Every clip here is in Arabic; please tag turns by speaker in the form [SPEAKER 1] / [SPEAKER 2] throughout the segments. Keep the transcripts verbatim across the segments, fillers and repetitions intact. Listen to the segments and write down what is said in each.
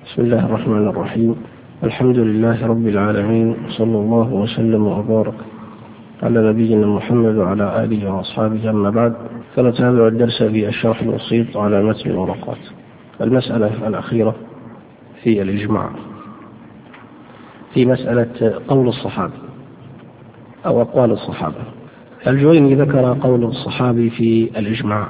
[SPEAKER 1] بسم الله الرحمن الرحيم. الحمد لله رب العالمين، صلى الله وسلم وبارك على نبينا محمد وعلى آله وأصحابه. أما بعد، فنتابع الدرس في الشرح البسيط على متن الورقات. المسألة الأخيرة في الإجماع في مسألة قول الصحابي أو أقوال الصحابة. الجويني ذكر قول الصحابي في الإجماع،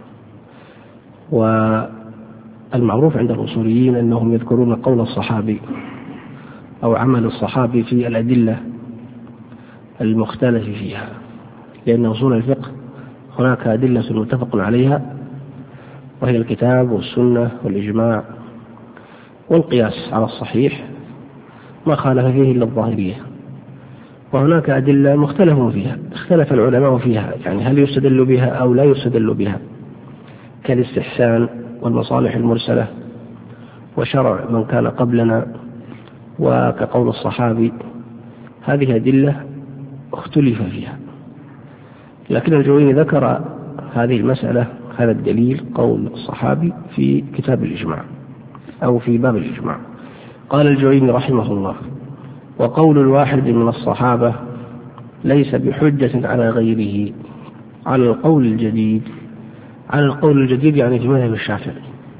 [SPEAKER 1] والمعروف عند الأصوليين أنهم يذكرون قول الصحابي أو عمل الصحابي في الأدلة المختلف فيها، لأن أصول الفقه هناك أدلة متفق عليها وهي الكتاب والسنة والإجماع والقياس على الصحيح ما خالف فيه إلا الظاهرية، وهناك أدلة مختلف فيها اختلف العلماء فيها، يعني هل يستدل بها أو لا يستدل بها، كالاستحسان والمصالح المرسلة وشرع من كان قبلنا وكقول الصحابي. هذه أدلة اختلف فيها، لكن الجويني ذكر هذه المسألة، هذا الدليل قول الصحابي في كتاب الإجماع أو في باب الإجماع. قال الجويني رحمه الله: وقول الواحد من الصحابة ليس بحجة على غيره على القول الجديد. على القول الجديد يعني في مذهب الشافعي،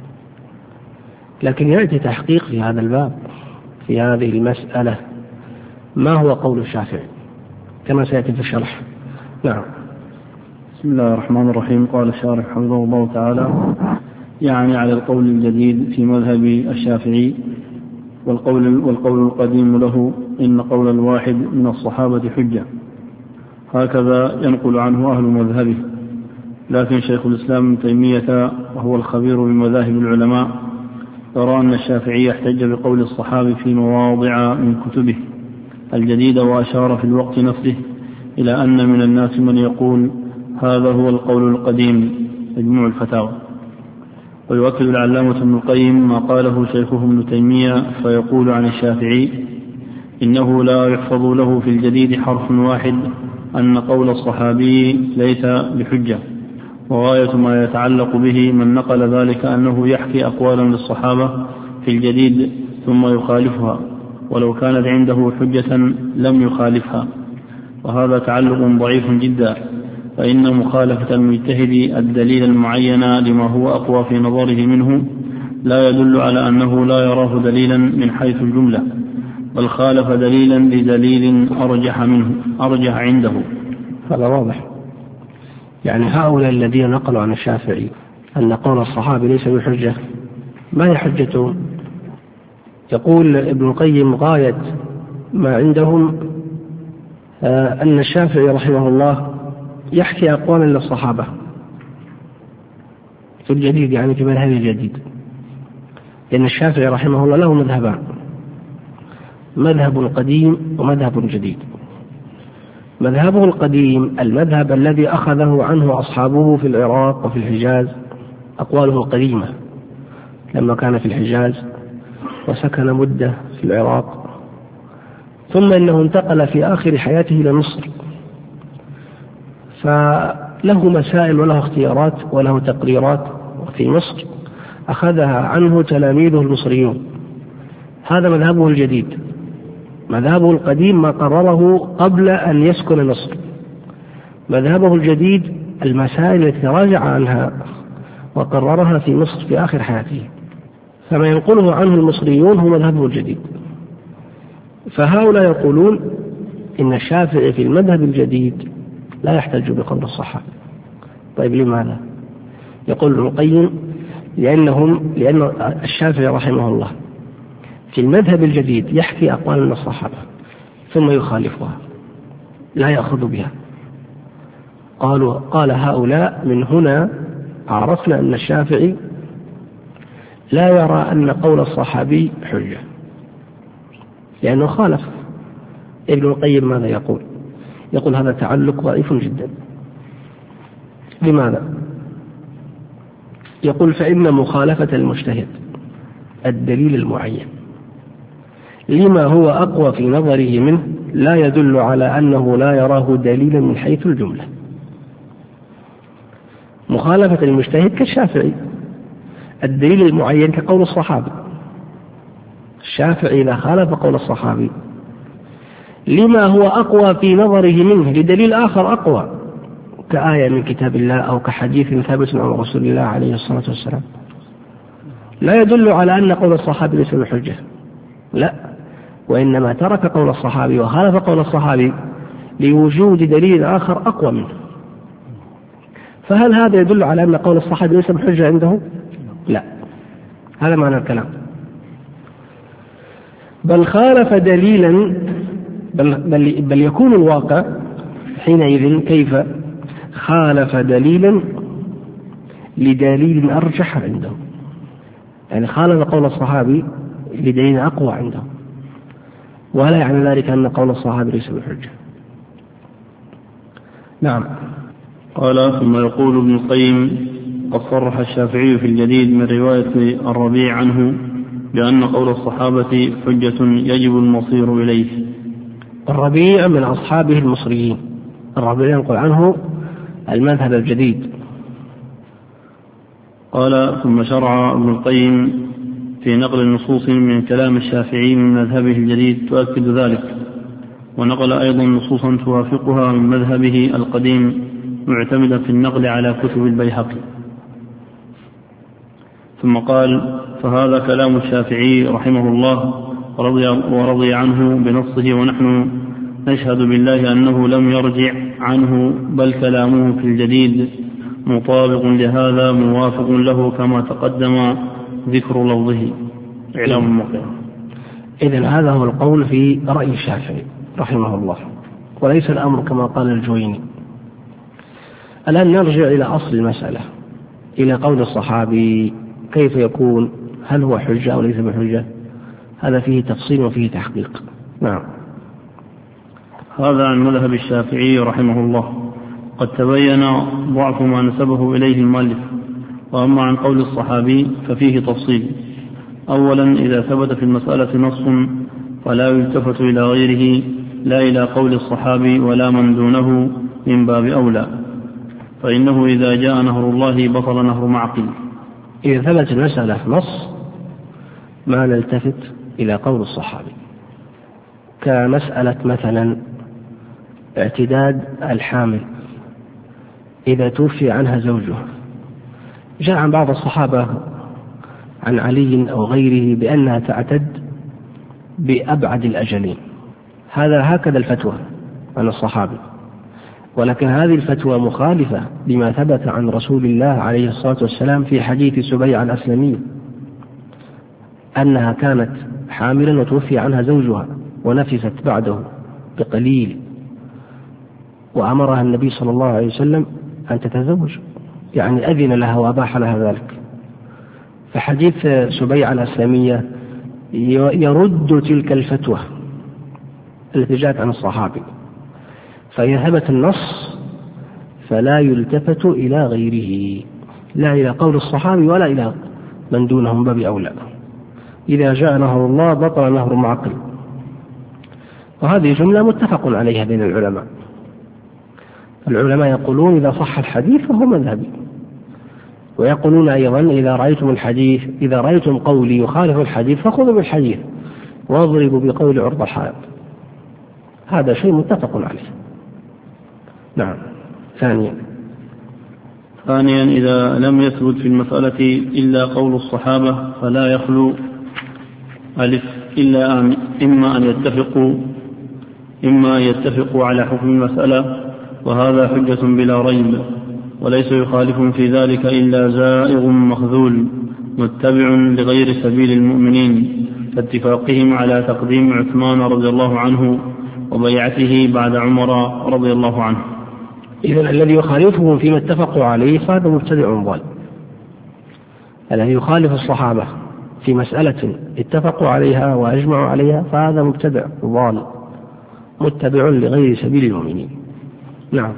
[SPEAKER 1] لكن يأتي تحقيق في هذا الباب في هذه المسألة ما هو قول الشافعي كما سيأتي في الشرح. نعم.
[SPEAKER 2] بسم الله الرحمن الرحيم. قال الشارح حفظه الله تعالى: يعني على القول الجديد في مذهب الشافعي، والقول, والقول القديم له إن قول الواحد من الصحابة حجة، هكذا ينقل عنه أهل مذهبه. لكن شيخ الإسلام ابن تيمية وهو الخبير بمذاهب العلماء يرى أن الشافعي يحتج بقول الصحابة في مواضع من كتبه الجديدة، وأشار في الوقت نفسه إلى أن من الناس من يقول هذا هو القول القديم، مجموع الفتاوى. ويؤكد العلامة ابن القيم ما قاله شيخه ابن تيمية فيقول عن الشافعي إنه لا يحفظ له في الجديد حرف واحد أن قول الصحابي ليس بحجة، وغاية ما يتعلق به من نقل ذلك أنه يحكي أقوالا للصحابة في الجديد ثم يخالفها، ولو كانت عنده حجة لم يخالفها، وهذا تعلق ضعيف جدا، فإن مخالفة المجتهد الدليل المعين لما هو أقوى في نظره منه لا يدل على أنه لا يراه دليلا من حيث الجملة، بل خالف دليلا لدليل أرجح منه أرجح عنده.
[SPEAKER 1] هذا واضح. يعني هؤلاء الذين نقلوا عن الشافعي أن قول الصحابي ليس بحجة، ما هي حجتهم؟ يقول ابن القيم غاية ما عندهم أن الشافعي رحمه الله يحكي أقوالا للصحابة في الجديد، يعني في مذهب الجديد، لأن الشافعي رحمه الله له مذهبان: مذهب قديم ومذهب جديد. مذهبه القديم المذهب الذي أخذه عنه أصحابه في العراق وفي الحجاز، أقواله القديمة لما كان في الحجاز وسكن مدة في العراق، ثم إنه انتقل في آخر حياته إلى مصر، فله مسائل وله اختيارات وله تقريرات في مصر أخذها عنه تلاميذه المصريون. هذا مذهبه الجديد. مذهبه القديم ما قرره قبل أن يسكن مصر. مذهبه الجديد المسائل التي راجع عنها وقررها في مصر في آخر حياته، فما ينقله عنه المصريون هو مذهبه الجديد. فهؤلاء يقولون إن الشافعي في المذهب الجديد لا يحتج بقول الصحابة. طيب لماذا؟ يقول ابن القيم: لأنهم لأن الشافعي رحمه الله في المذهب الجديد يحكي أقوال من الصحابة ثم يخالفها، لا يأخذ بها. قالوا قال هؤلاء: من هنا عرفنا أن الشافعي لا يرى أن قول الصحابي حجة، لأنه خالف. ابن القيم ماذا يقول؟ يقول هذا تعلق ضعيف جدا. لماذا؟ يقول: فإن مخالفة المجتهد الدليل المعين لما هو أقوى في نظره منه لا يدل على أنه لا يراه دليلا من حيث الجملة. مخالفة المجتهد كالشافعي الدليل المعين كقول الصحابة، الشافعي إذا خالف قول الصحابي لما هو أقوى في نظره منه لدليل آخر أقوى كآية من كتاب الله أو كحديث ثابت عن رسول الله عليه الصلاة والسلام، لا يدل على أن قول الصحابي ليس بحجة، لا، وإنما ترك قول الصحابي وخالف قول الصحابي لوجود دليل آخر أقوى منه. فهل هذا يدل على أن قول الصحابي ليس بحجة عنده؟ لا، هذا معنى الكلام. بل خالف دليلا، بل, بل, بل يكون الواقع حينئذ كيف خالف دليلا لدليل أرجح عنده، يعني خالف قول الصحابي لدليل أقوى عنده، ولا يعني ذلك أن قول الصحابي ليس بحجة. نعم.
[SPEAKER 2] قال ثم يقول ابن القيم قد صرح الشافعي في الجديد من رواية الربيع عنه بأن قول الصحابة حجة يجب المصير إليه.
[SPEAKER 1] الربيع من أصحابه المصريين، الربيع ينقل عنه المذهب الجديد.
[SPEAKER 2] قال ثم شرع ابن القيم في نقل النصوص من كلام الشافعي من مذهبه الجديد تؤكد ذلك، ونقل أيضا نصوصا توافقها من مذهبه القديم معتمدا في النقل على كتب البيهقي. ثم قال فهذا كلام الشافعي رحمه الله ورضي, ورضي عنه بنصه، ونحن نشهد بالله أنه لم يرجع عنه، بل كلامه في الجديد مطابق لهذا موافق له كما تقدم ذكر لفظه. إعلام المقيم.
[SPEAKER 1] إذن هذا هو القول في رأي الشافعي رحمه الله، وليس الأمر كما قال الجويني. الآن نرجع إلى أصل المسألة، إلى قول الصحابي كيف يكون، هل هو حجة أو ليس بحجة؟ هذا فيه تفصيل وفيه تحقيق. نعم.
[SPEAKER 2] هذا عن مذهب الشافعي رحمه الله. قد تبين ضعف ما نسبه إليه المؤلف. وأما عن قول الصحابي ففيه تفصيل. أولا إذا ثبت في المسألة نص فلا يلتفت إلى غيره، لا إلى قول الصحابي ولا من دونه من باب أولى، فإنه إذا جاء نهر الله بطل نهر معقل.
[SPEAKER 1] إذا ثبت المسألة نص ما نلتفت إلى قول الصحابي، كمسألة مثلا اعتداد الحامل إذا توفي عنها زوجها، جاء عن بعض الصحابة عن علي أو غيره بأنها تعتد بأبعد الأجلين، هذا هكذا الفتوى عن الصحابي، ولكن هذه الفتوى مخالفة لما ثبت عن رسول الله عليه الصلاة والسلام في حديث سبيعة الأسلمية أنها كانت حاملا وتوفي عنها زوجها ونفست بعده بقليل، وأمرها النبي صلى الله عليه وسلم أن تتزوج، يعني أذن لها وأباح لها ذلك. فحديث سبيعة الأسلمية يرد تلك الفتوى التي جاءت عن الصحابي، فإذا ثبت النص فلا يلتفت إلى غيره، لا إلى قول الصحابي ولا إلى من دونهم باب أولى. إذا جاء نهر الله بطل نهر معقل، وهذه جملة متفق عليها بين العلماء. العلماء يقولون إذا صح الحديث فهو مذهبي، ويقولون أيضا إذا رأيتم الحديث إذا رأيتم قولي يخالف الحديث فخذوا بالحديث واضربوا بقول عرض الحائط. هذا شيء متفق عليه. نعم. ثانيا
[SPEAKER 2] ثانيا إذا لم يثبت في المسألة إلا قول الصحابة فلا يخلو ألف إلا أن إما أن يتفقوا إما أن يتفقوا على حكم المسألة، وهذا حجة بلا ريب، وليس يخالف في ذلك إلا زائغ مخذول متبع لغير سبيل المؤمنين، كاتفاقهم على تقديم عثمان رضي الله عنه وبيعته بعد عمر رضي الله عنه.
[SPEAKER 1] إذن الذي يخالفهم فيما اتفقوا عليه فهذا مبتدع ضال. الذي يخالف الصحابة في مسألة اتفقوا عليها وأجمعوا عليها فهذا مبتدع ضال متبع لغير سبيل المؤمنين. نعم.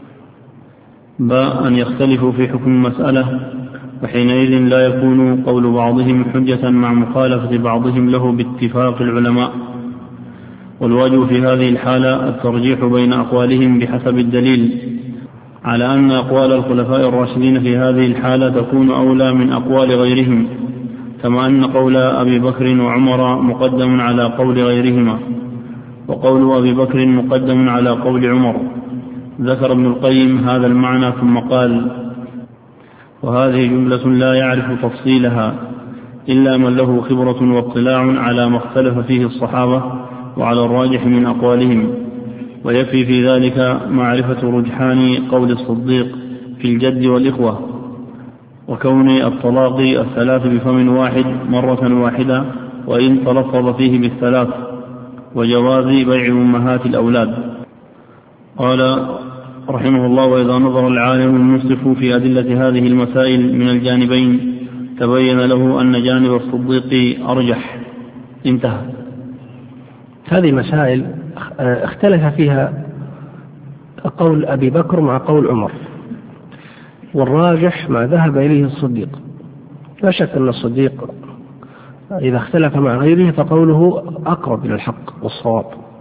[SPEAKER 2] باء أن يختلفوا في حكم المسألة، وحينئذ لا يكون قول بعضهم حجة مع مخالفة بعضهم له باتفاق العلماء. والواجب في هذه الحالة الترجيح بين أقوالهم بحسب الدليل، على أن أقوال الخلفاء الراشدين في هذه الحالة تكون أولى من أقوال غيرهم، كما أن قول أبي بكر وعمر مقدم على قول غيرهما، وقول أبي بكر مقدم على قول عمر. ذكر ابن القيم هذا المعنى ثم قال: وهذه جملة لا يعرف تفصيلها إلا من له خبرة واطلاع على ما اختلف فيه الصحابة وعلى الراجح من أقوالهم، ويكفي في ذلك معرفة رجحان قول الصديق في الجد والإخوة، وكون الطلاق الثلاث بفم واحد مرة واحدة وإن تلفظ فيه بالثلاث، وجواز بيع أمهات الأولاد. قال رحمه الله: وإذا نظر العالم المنصف في أدلة هذه المسائل من الجانبين تبين له أن جانب الصديق أرجح. انتهى.
[SPEAKER 1] هذه مسائل اختلف فيها قول أبي بكر مع قول عمر، والراجح ما ذهب إليه الصديق. لا شك أن الصديق إذا اختلف مع غيره فقوله أقرب إلى الحق والصواب،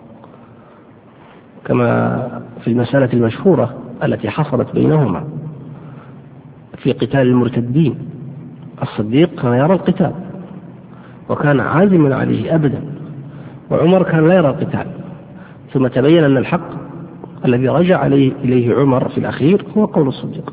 [SPEAKER 1] كما في المسألة المشهورة التي حصلت بينهما في قتال المرتدين. الصديق كان يرى القتال وكان عازما عليه أبدا، وعمر كان لا يرى القتال، ثم تبين أن الحق الذي رجع عليه إليه عمر في الأخير هو قول الصديق.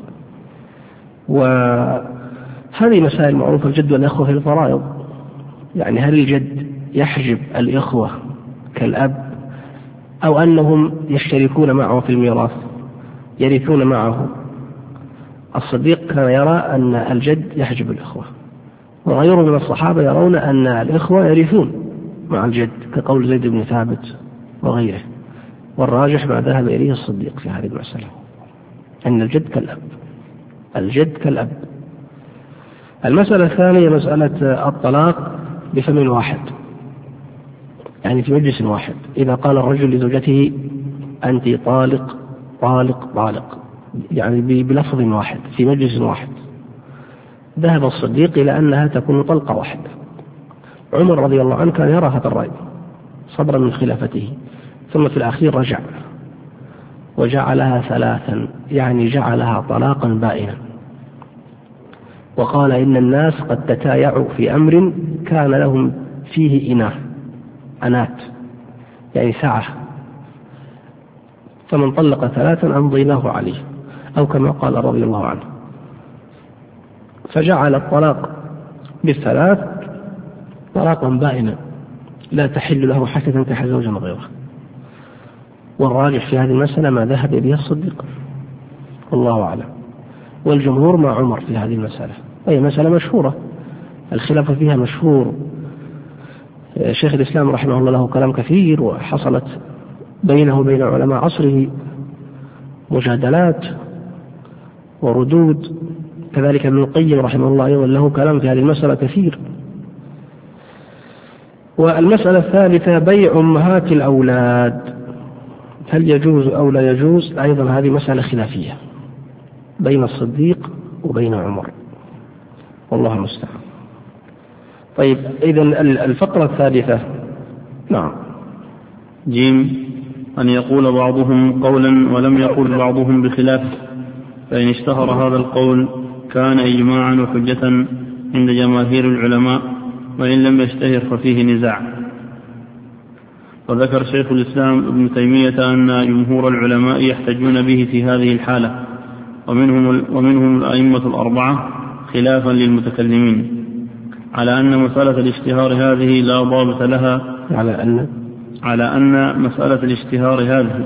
[SPEAKER 1] وهذه مسائل معروفة: الجد والإخوة في الفرائض، يعني هل الجد يحجب الإخوة كالأب، أو أنهم يشتركون معه في الميراث يرثون معه؟ الصديق كان يرى أن الجد يحجب الإخوة، وغيره من الصحابة يرون أن الإخوة يرثون مع الجد كقول زيد بن ثابت وغيره. والراجح ما ذهب إليه الصديق في هذه المسألة أن الجد كالأب، الجد كالأب. المسألة الثانية مسألة الطلاق بفم واحد، يعني في مجلس واحد. إذا قال الرجل لزوجته: أنت طالق طالق طالق، يعني بلفظ واحد في مجلس واحد، ذهب الصديق إلى أنها تكون طلقة واحدة. عمر رضي الله عنه كان يرى هذا الرأي صبرا من خلافته، ثم في الأخير رجع وجعلها ثلاثا، يعني جعلها طلاقا بائنا، وقال: إن الناس قد تتايعوا في أمر كان لهم فيه إناث أنات، يعني سعة، فمن طلق ثلاثا أمضيناه عليه، أو كما قال رضي الله عنه. فجعل الطلاق بالثلاث طلاقا بائنا لا تحل له حتى تنكح زوجا غيره. والراجح في هذه المسألة ما ذهب إليه الصديق والله أعلم، والجمهور مع عمر في هذه المسألة، وهي مسألة مشهورة الخلاف فيها مشهور. شيخ الإسلام رحمه الله له كلام كثير، وحصلت بينه وبين علماء عصره مجادلات وردود. كذلك ابن القيم رحمه الله أيضا له كلام في هذه المسألة كثير. والمسألة الثالثة بيع أمهات الأولاد، هل يجوز أو لا يجوز؟ أيضا هذه مسألة خلافية بين الصديق وبين عمر، والله المستعان. طيب، إذن الفقرة الثالثة. نعم.
[SPEAKER 2] جيم: أن يقول بعضهم قولا ولم يقول بعضهم بخلافه، فإن اشتهر هذا القول كان إجماعا وحجة عند جماهير العلماء، وإن لم يشتهر ففيه نزاع. وذكر شيخ الإسلام ابن تيمية أن جمهور العلماء يحتجون به في هذه الحالة، ومنهم, ومنهم الأئمة الأربعة خلافا للمتكلمين، على أن مسألة الاشتهار هذه لا ضابط لها
[SPEAKER 1] على أن
[SPEAKER 2] على أن مسألة الاشتهار هذه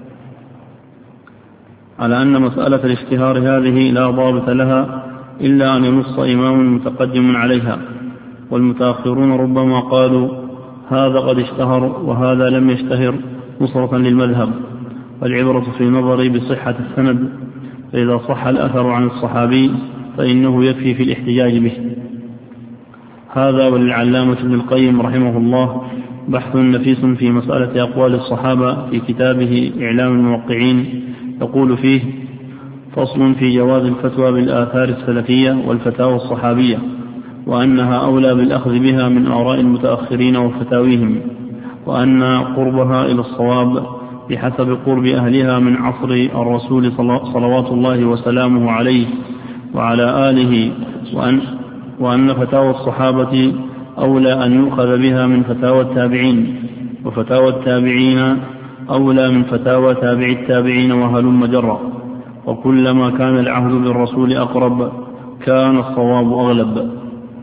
[SPEAKER 2] على أن مسألة الاشتهار هذه لا ضابط لها إلا أن ينص إمام متقدم عليها، والمتأخرون ربما قالوا هذا قد اشتهر وهذا لم يشتهر نصرة للمذهب، والعبرة في نظري بصحة السند، فإذا صح الأثر عن الصحابي فإنه يكفي في الاحتجاج به. هذا وللعلامة ابن القيم رحمه الله بحث نفيس في مسألة أقوال الصحابة في كتابه إعلام الموقعين، يقول فيه: فصل في جواز الفتوى بالآثار السلفية والفتاوى الصحابية، وأنها أولى بالأخذ بها من آراء المتأخرين وفتاويهم، وأن قربها إلى الصواب بحسب قرب أهلها من عصر الرسول صلوات الله وسلامه عليه وعلى آله، وأن وأن فتاوى الصحابة أولى أن يؤخذ بها من فتاوى التابعين، وفتاوى التابعين أولى من فتاوى تابع التابعين وهلم جرا، وكلما كان العهد بالرسول أقرب كان الصواب أغلب.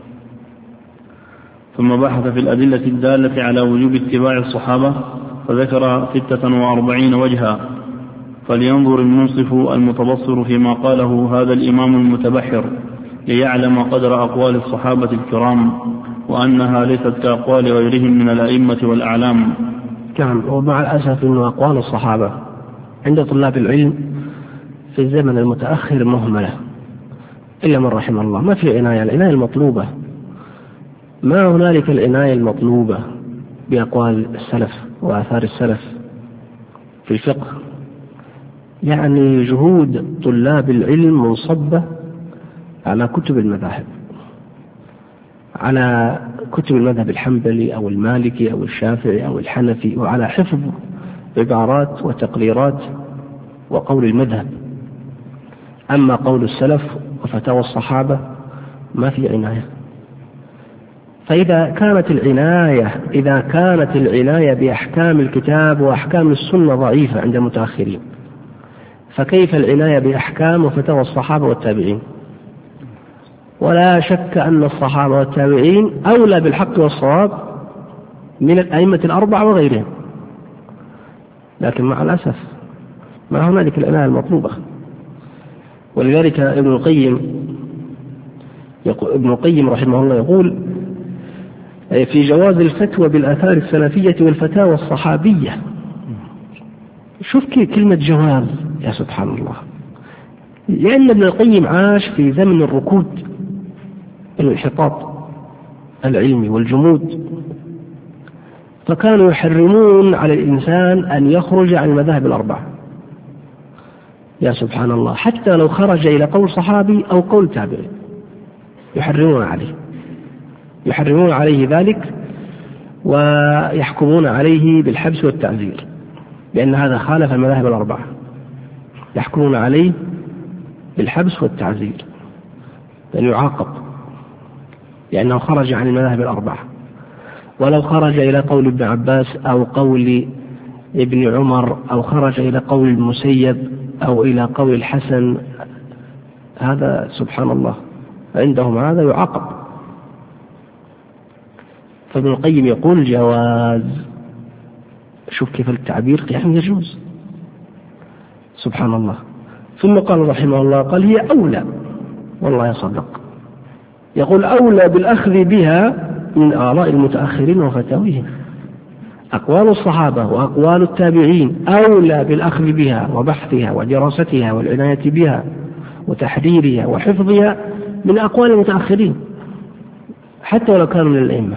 [SPEAKER 2] ثم بحث في الأدلة الدالة على وجوب اتباع الصحابة فذكر ستة وأربعين وجها، فلينظر المنصف المتبصر فيما قاله هذا الإمام المتبحر ليعلم قدر أقوال الصحابة الكرام، وأنها ليست كأقوال غيرهم من الأئمة والأعلام.
[SPEAKER 1] نعم. ومع الأسف أن أقوال الصحابة عند طلاب العلم في الزمن المتأخر مهملة إلا من رحم الله. ما في عناية، العناية المطلوبة، ما هنالك العناية المطلوبة بأقوال السلف وآثار السلف في الفقه. يعني جهود طلاب العلم منصبة على كتب المذاهب، على كتب المذهب الحنبلي أو المالكي أو الشافعي أو الحنفي، وعلى حفظ عبارات وتقريرات وقول المذهب. أما قول السلف وفتاوى الصحابة ما في عناية. فإذا كانت العناية إذا كانت العناية بأحكام الكتاب وأحكام السنة ضعيفة عند المتأخرين، فكيف العناية بأحكام وفتاوى الصحابة والتابعين؟ ولا شك أن الصحابة والتابعين أولى بالحق والصواب من الأئمة الأربعة وغيرهم، لكن مع الأسف ما هنالك العناية المطلوبة. ولذلك ابن القيم ابن القيم رحمه الله يقول في جواز الفتوى بالآثار السلفية والفتاوى الصحابية. شوف كلمة جواز، يا سبحان الله، لأن ابن القيم عاش في زمن الركود، الانحطاط العلمي والجمود، فكانوا يحرمون على الإنسان أن يخرج عن المذاهب الأربعة. يا سبحان الله، حتى لو خرج إلى قول صحابي أو قول تابعي يحرمون عليه يحرمون عليه ذلك، ويحكمون عليه بالحبس والتعزير، لأن هذا خالف المذاهب الأربعة. يحكمون عليه بالحبس والتعزير، بل يعاقب لأنه خرج عن المذاهب الأربعة. ولو خرج إلى قول ابن عباس أو قول ابن عمر أو خرج إلى قول المسيب أو إلى قول الحسن، هذا سبحان الله عندهم هذا يعاقب. فابن القيم يقول جواز. شوف كيف التعبير، يعني يجوز، سبحان الله. ثم قال رحمه الله، قال هي أولى، والله يصدق، يقول أولى بالأخذ بها من آراء المتأخرين وفتاويهم. أقوال الصحابة وأقوال التابعين أولى بالأخذ بها وبحثها ودراستها والعناية بها وتحريرها وحفظها من أقوال المتأخرين حتى ولو كانوا من الأئمة.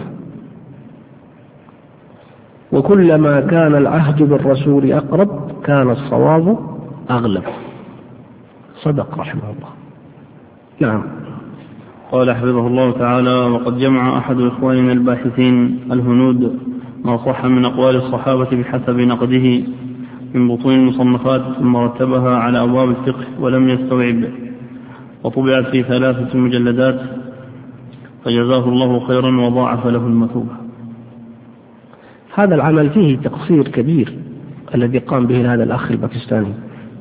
[SPEAKER 1] وكلما كان العهد بالرسول أقرب كان الصواب أغلب. صدق رحمه الله. نعم.
[SPEAKER 2] قال حفظه الله تعالى: وقد جمع أحد إخواننا الباحثين الهنود ما صح من أقوال الصحابة بحسب نقده من بطون المصنفات، ثم رتبها على أبواب الفقه ولم يستوعب، وطبعت في ثلاثة مجلدات، فجزاه الله خيرا وضاعف له المثوبة.
[SPEAKER 1] هذا العمل فيه تقصير كبير الذي قام به هذا الأخ الباكستاني،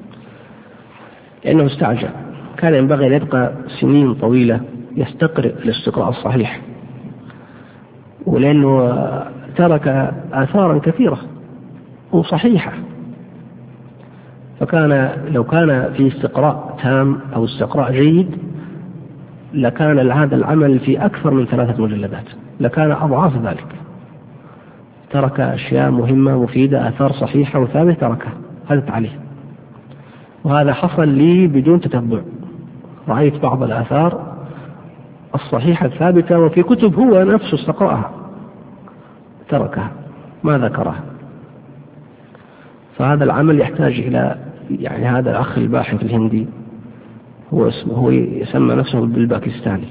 [SPEAKER 1] لأنه استعجل. كان ينبغي أن يبقى سنين طويلة يستقرئ الاستقراء الصحيح، ولأنه ترك آثارا كثيرة وصحيحة. فكان لو كان في استقراء تام أو استقراء جيد لكان هذا العمل في أكثر من ثلاثة مجلدات، لكان أضعاف ذلك. ترك أشياء مهمة مفيدة، آثار صحيحة وثابتة تركها، هذا عليه. وهذا حصل لي بدون تتبع. رأيت بعض الآثار الصحيحة الثابتة وفي كتب هو نفسه استقرأها تركها، ما ذكرها. فهذا العمل يحتاج إلى، يعني هذا الأخ الباحث الهندي هو اسمه هو يسمى نفسه بالباكستاني،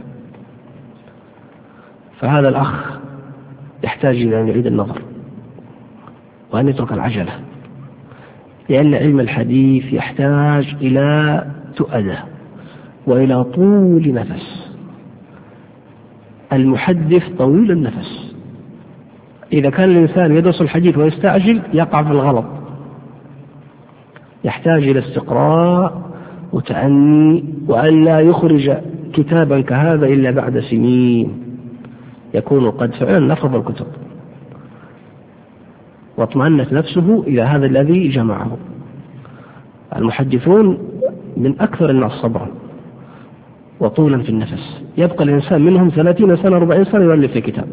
[SPEAKER 1] فهذا الأخ يحتاج إلى أن يعيد النظر وأن يترك العجلة، لأن علم الحديث يحتاج إلى تؤدة وإلى طول نفس. المحدث طويل النفس. إذا كان الإنسان يدرس الحديث ويستعجل يقع في الغلط، يحتاج إلى استقراء وتأني، وأن لا يخرج كتابا كهذا إلا بعد سنين يكون قد فعلا نفض الكتب واطمأنت نفسه إلى هذا الذي جمعه. المحدثون من أكثر الناس صبرا وطولا في النفس، يبقى الإنسان منهم ثلاثين سنة أربعين سنة يؤلف في كتاب،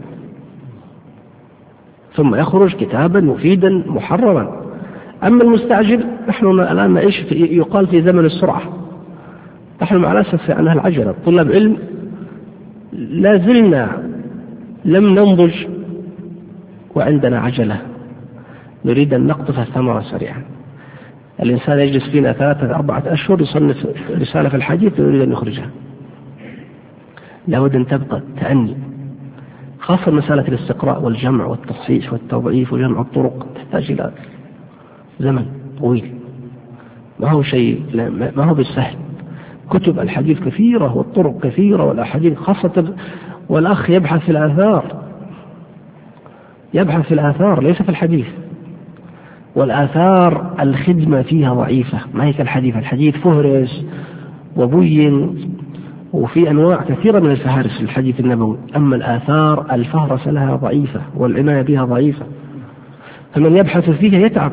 [SPEAKER 1] ثم يخرج كتابا مفيدا محررا. أما المستعجل، نحن الآن نعيش في يقال في زمن السرعة، نحن مع الأسف في عنها العجلة. طلاب علم لا زلنا لم ننضج وعندنا عجلة، نريد أن نقطف الثمرة سريعا. الإنسان يجلس فينا ثلاثة أربعة أشهر يصنف رسالة في الحديث ويريد أن يخرجها. لابد أن تبقى تأني، خاصة مسألة الاستقراء والجمع والتصحيح والتضعيف وجمع الطرق تحتاج إلى زمن طويل، ما هو شيء، ما هو بالسهل. كتب الحديث كثيرة والطرق كثيرة والأحاديث خاصة، والأخ يبحث في الآثار، يبحث في الآثار ليس في الحديث. والآثار الخدمة فيها ضعيفة، ما هي كالحديث. الحديث فهرس وبين وفي أنواع كثيرة من الفهارس في الحديث النبوي، أما الآثار الفهرس لها ضعيفة والعناية بها ضعيفة، فمن يبحث فيها يتعب،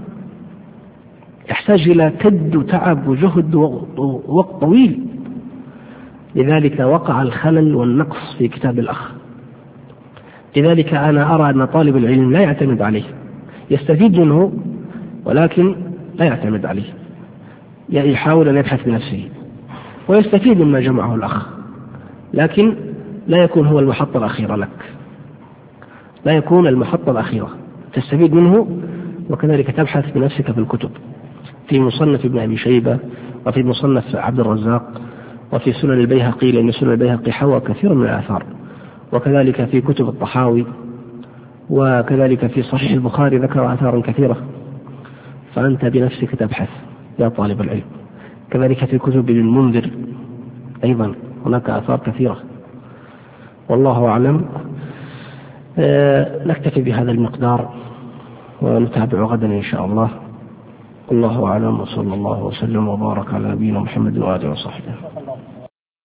[SPEAKER 1] يحتاج إلى كد وتعب وجهد ووقت طويل. لذلك وقع الخلل والنقص في كتاب الأخ. لذلك أنا أرى أن طالب العلم لا يعتمد عليه، يستفيد منه ولكن لا يعتمد عليه، يحاول أن يبحث بنفسه ويستفيد مما جمعه الأخ، لكن لا يكون هو المحطة الأخيرة لك، لا يكون المحطة الأخيرة، تستفيد منه وكذلك تبحث بنفسك في الكتب، في مصنف ابن أبي شيبة وفي مصنف عبد الرزاق وفي سنن البيهقي، لأن سنن البيهقي حوى كثير من الآثار، وكذلك في كتب الطحاوي، وكذلك في صحيح البخاري ذكر آثارا كثيرة، فأنت بنفسك تبحث يا طالب العلم. كذلك في كتب ابن المنذر أيضا هناك آثار كثيرة، والله أعلم. أه نكتفي بهذا المقدار ونتابع غدا إن شاء الله. الله أعلم، وصلى الله وسلم وبارك على نبينا محمد وآله وصحبه.